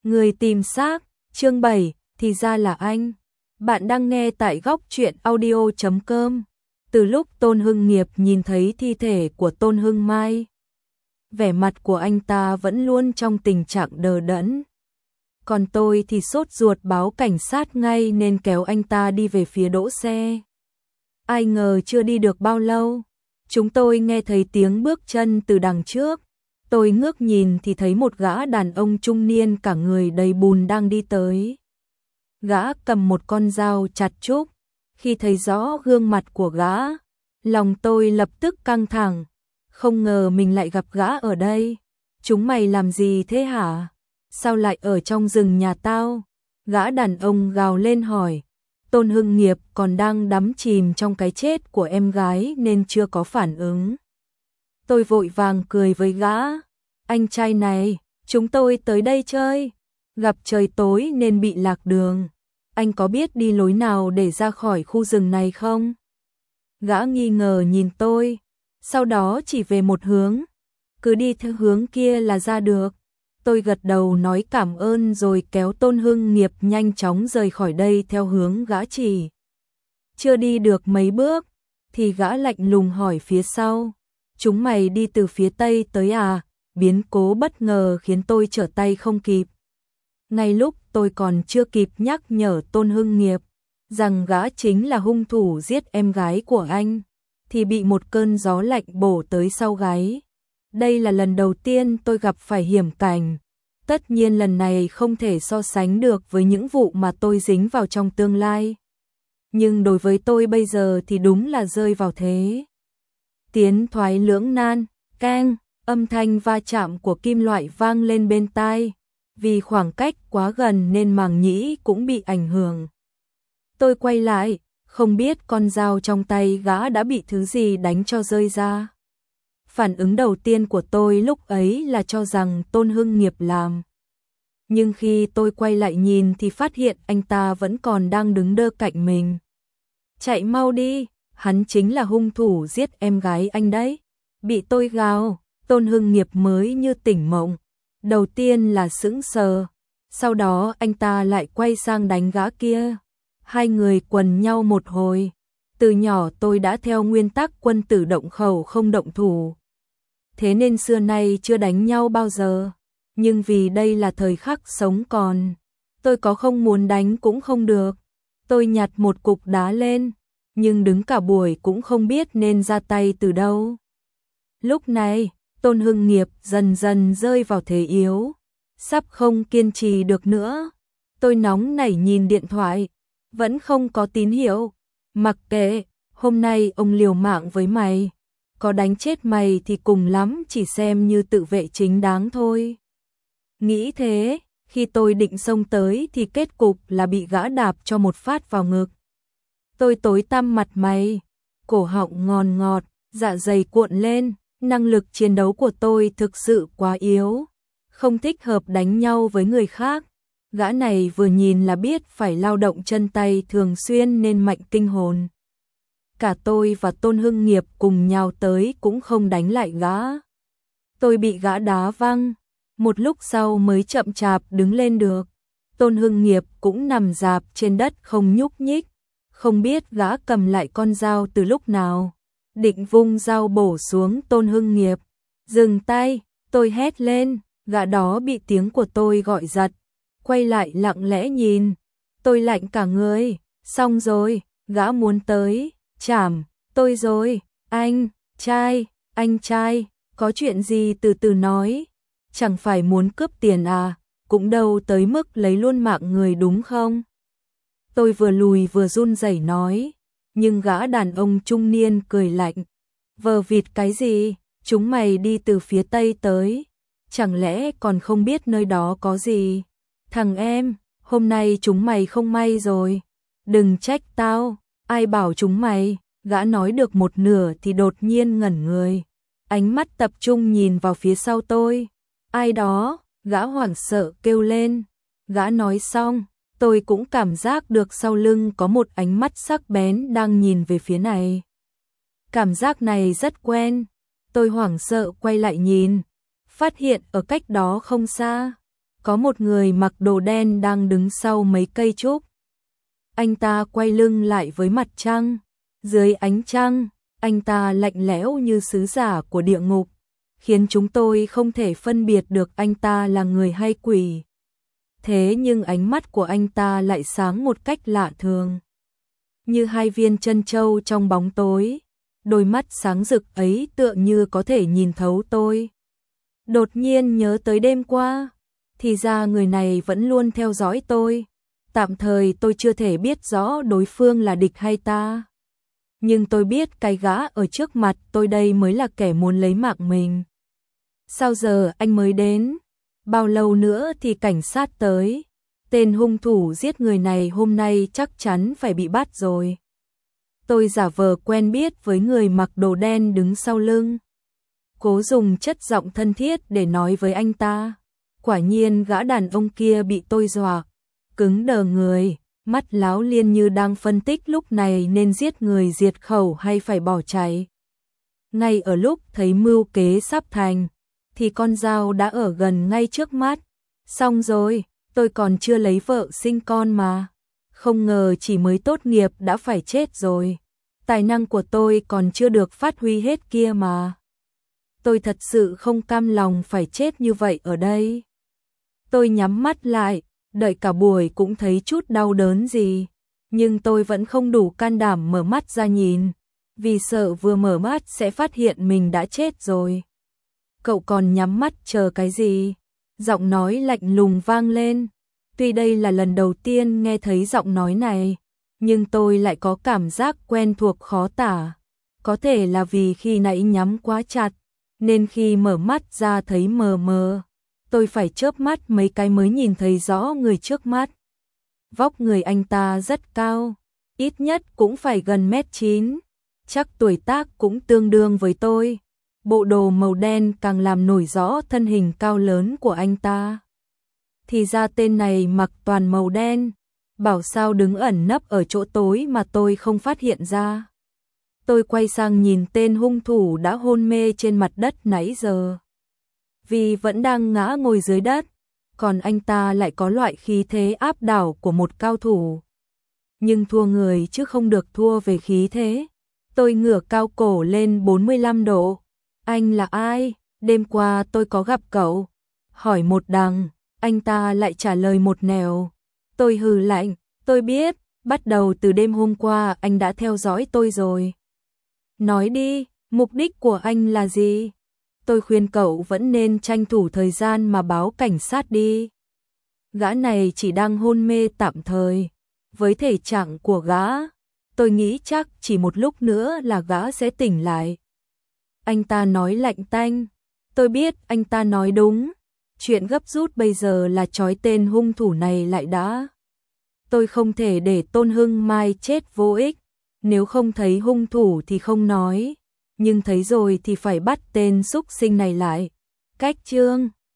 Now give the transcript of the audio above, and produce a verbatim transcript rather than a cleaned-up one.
Người tìm xác, chương bảy, thì ra là anh. Bạn đang nghe tại góc truyện audio chấm com. Từ lúc Tôn Hưng Nghiệp nhìn thấy thi thể của Tôn Hưng Mai, vẻ mặt của anh ta vẫn luôn trong tình trạng đờ đẫn. Còn tôi thì sốt ruột báo cảnh sát ngay nên kéo anh ta đi về phía đỗ xe. Ai ngờ chưa đi được bao lâu, chúng tôi nghe thấy tiếng bước chân từ đằng trước. Tôi ngước nhìn thì thấy một gã đàn ông trung niên cả người đầy bùn đang đi tới. Gã cầm một con dao chặt trúc. Khi thấy rõ gương mặt của gã, lòng tôi lập tức căng thẳng. Không ngờ mình lại gặp gã ở đây. Chúng mày làm gì thế hả? Sao lại ở trong rừng nhà tao? Gã đàn ông gào lên hỏi. Tôn Hưng Nghiệp còn đang đắm chìm trong cái chết của em gái nên chưa có phản ứng. Tôi vội vàng cười với gã. Anh trai này, chúng tôi tới đây chơi. Gặp trời tối nên bị lạc đường. Anh có biết đi lối nào để ra khỏi khu rừng này không? Gã nghi ngờ nhìn tôi, sau đó chỉ về một hướng. Cứ đi theo hướng kia là ra được. Tôi gật đầu nói cảm ơn rồi kéo Tôn Hưng Nghiệp nhanh chóng rời khỏi đây theo hướng gã chỉ. Chưa đi được mấy bước, thì gã lạnh lùng hỏi phía sau. Chúng mày đi từ phía tây tới à? Biến cố bất ngờ khiến tôi trở tay không kịp. Ngay lúc tôi còn chưa kịp nhắc nhở Tôn Hưng Nghiệp rằng gã chính là hung thủ giết em gái của anh, thì bị một cơn gió lạnh bổ tới sau gáy. Đây là lần đầu tiên tôi gặp phải hiểm cảnh. Tất nhiên lần này không thể so sánh được với những vụ mà tôi dính vào trong tương lai. Nhưng đối với tôi bây giờ thì đúng là rơi vào thế tiến thoái lưỡng nan. Keng, âm thanh va chạm của kim loại vang lên bên tai. Vì khoảng cách quá gần nên màng nhĩ cũng bị ảnh hưởng. Tôi quay lại, không biết con dao trong tay gã đã bị thứ gì đánh cho rơi ra. Phản ứng đầu tiên của tôi lúc ấy là cho rằng Tôn Hưng Nghiệp làm. Nhưng khi tôi quay lại nhìn thì phát hiện anh ta vẫn còn đang đứng đơ cạnh mình. Chạy mau đi, hắn chính là hung thủ giết em gái anh đấy. Bị tôi gào, Tôn Hưng Nghiệp mới như tỉnh mộng. Đầu tiên là sững sờ, sau đó anh ta lại quay sang đánh gã kia. Hai người quần nhau một hồi. Từ nhỏ tôi đã theo nguyên tắc quân tử động khẩu không động thủ. Thế nên xưa nay chưa đánh nhau bao giờ. Nhưng vì đây là thời khắc sống còn, tôi có không muốn đánh cũng không được. Tôi nhặt một cục đá lên, nhưng đứng cả buổi cũng không biết nên ra tay từ đâu. Lúc này, Tôn Hưng Nghiệp dần dần rơi vào thế yếu, sắp không kiên trì được nữa. Tôi nóng nảy nhìn điện thoại, vẫn không có tín hiệu. Mặc kệ, hôm nay ông liều mạng với mày, có đánh chết mày thì cùng lắm chỉ xem như tự vệ chính đáng thôi. Nghĩ thế, khi tôi định xông tới thì kết cục là bị gã đạp cho một phát vào ngực. Tôi tối tăm mặt mày, cổ họng ngòn ngọt, dạ dày cuộn lên. Năng lực chiến đấu của tôi thực sự quá yếu, không thích hợp đánh nhau với người khác. Gã này vừa nhìn là biết phải lao động chân tay thường xuyên nên mạnh kinh hồn. Cả tôi và Tôn Hưng Nghiệp cùng nhào tới cũng không đánh lại gã. Tôi bị gã đá văng, một lúc sau mới chậm chạp đứng lên được. Tôn Hưng Nghiệp cũng nằm rạp trên đất không nhúc nhích, không biết gã cầm lại con dao từ lúc nào. Định vung dao bổ xuống Tôn Hưng Nghiệp. Dừng tay, tôi hét lên, gã đó bị tiếng của tôi gọi giật. Quay lại lặng lẽ nhìn, tôi lạnh cả người, xong rồi, gã muốn tới, chảm, tôi rồi, anh, trai, anh trai, có chuyện gì từ từ nói, chẳng phải muốn cướp tiền à, cũng đâu tới mức lấy luôn mạng người đúng không? Tôi vừa lùi vừa run rẩy nói. Nhưng gã đàn ông trung niên cười lạnh. Vờ vịt cái gì, chúng mày đi từ phía tây tới. Chẳng lẽ còn không biết nơi đó có gì? Thằng em, hôm nay chúng mày không may rồi. Đừng trách tao, ai bảo chúng mày. Gã nói được một nửa thì đột nhiên ngẩn người. Ánh mắt tập trung nhìn vào phía sau tôi. Ai đó, gã hoảng sợ kêu lên. Gã nói xong. Tôi cũng cảm giác được sau lưng có một ánh mắt sắc bén đang nhìn về phía này. Cảm giác này rất quen. Tôi hoảng sợ quay lại nhìn, phát hiện ở cách đó không xa có một người mặc đồ đen đang đứng sau mấy cây trúc. Anh ta quay lưng lại với mặt trăng. Dưới ánh trăng, anh ta lạnh lẽo như sứ giả của địa ngục, khiến chúng tôi không thể phân biệt được anh ta là người hay quỷ. Thế nhưng ánh mắt của anh ta lại sáng một cách lạ thường, như hai viên chân châu trong bóng tối. Đôi mắt sáng rực ấy tựa như có thể nhìn thấu tôi. Đột nhiên nhớ tới đêm qua, thì ra người này vẫn luôn theo dõi tôi. Tạm thời tôi chưa thể biết rõ đối phương là địch hay ta, nhưng tôi biết cái gã ở trước mặt tôi đây mới là kẻ muốn lấy mạng mình. Sao giờ anh mới đến? Bao lâu nữa thì cảnh sát tới? Tên hung thủ giết người này hôm nay chắc chắn phải bị bắt rồi. Tôi giả vờ quen biết với người mặc đồ đen đứng sau lưng, cố dùng chất giọng thân thiết để nói với anh ta. Quả nhiên gã đàn ông kia bị tôi dọa, cứng đờ người, mắt láo liên như đang phân tích lúc này nên giết người diệt khẩu hay phải bỏ chạy. Ngay ở lúc thấy mưu kế sắp thành, thì con dao đã ở gần ngay trước mắt. Xong rồi, tôi còn chưa lấy vợ sinh con mà. Không ngờ chỉ mới tốt nghiệp đã phải chết rồi. Tài năng của tôi còn chưa được phát huy hết kia mà. Tôi thật sự không cam lòng phải chết như vậy ở đây. Tôi nhắm mắt lại, đợi cả buổi cũng thấy chút đau đớn gì. Nhưng tôi vẫn không đủ can đảm mở mắt ra nhìn, vì sợ vừa mở mắt sẽ phát hiện mình đã chết rồi. Cậu còn nhắm mắt chờ cái gì? Giọng nói lạnh lùng vang lên. Tuy đây là lần đầu tiên nghe thấy giọng nói này, nhưng tôi lại có cảm giác quen thuộc khó tả. Có thể là vì khi nãy nhắm quá chặt, nên khi mở mắt ra thấy mờ mờ. Tôi phải chớp mắt mấy cái mới nhìn thấy rõ người trước mắt. Vóc người anh ta rất cao, ít nhất cũng phải gần mét chín, chắc tuổi tác cũng tương đương với tôi. Bộ đồ màu đen càng làm nổi rõ thân hình cao lớn của anh ta. Thì ra tên này mặc toàn màu đen, bảo sao đứng ẩn nấp ở chỗ tối mà tôi không phát hiện ra. Tôi quay sang nhìn tên hung thủ đã hôn mê trên mặt đất nãy giờ. Vì vẫn đang ngã ngồi dưới đất, còn anh ta lại có loại khí thế áp đảo của một cao thủ. Nhưng thua người chứ không được thua về khí thế. Tôi ngửa cao cổ lên bốn mươi lăm độ. Anh là ai? Đêm qua tôi có gặp cậu. Hỏi một đằng, anh ta lại trả lời một nẻo. Tôi hừ lạnh, tôi biết, bắt đầu từ đêm hôm qua anh đã theo dõi tôi rồi. Nói đi, mục đích của anh là gì? Tôi khuyên cậu vẫn nên tranh thủ thời gian mà báo cảnh sát đi. Gã này chỉ đang hôn mê tạm thời. Với thể trạng của gã, tôi nghĩ chắc chỉ một lúc nữa là gã sẽ tỉnh lại. Anh ta nói lạnh tanh. Tôi biết anh ta nói đúng. Chuyện gấp rút bây giờ là trói tên hung thủ này lại đã. Tôi không thể để Tôn Hưng Mai chết vô ích. Nếu không thấy hung thủ thì không nói, nhưng thấy rồi thì phải bắt tên xúc sinh này lại. Cách chương